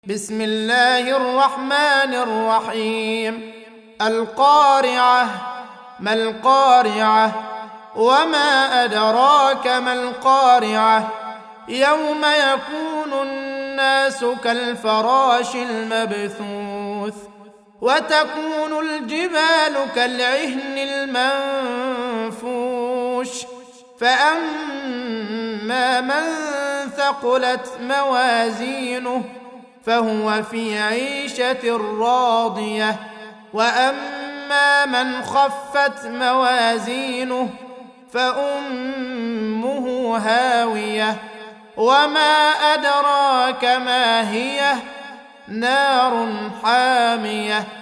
بسم الله الرحمن الرحيم. القارعة. ما القارعة؟ وما أدراك ما القارعة؟ يوم يكون الناس كالفراش المبثوث وتكون الجبال كالعهن المنفوش فأما من ثقلت موازينه فهو في عيشة راضية وأما من خفت موازينه فأمه هاوية وما أدراك ما هي نار حامية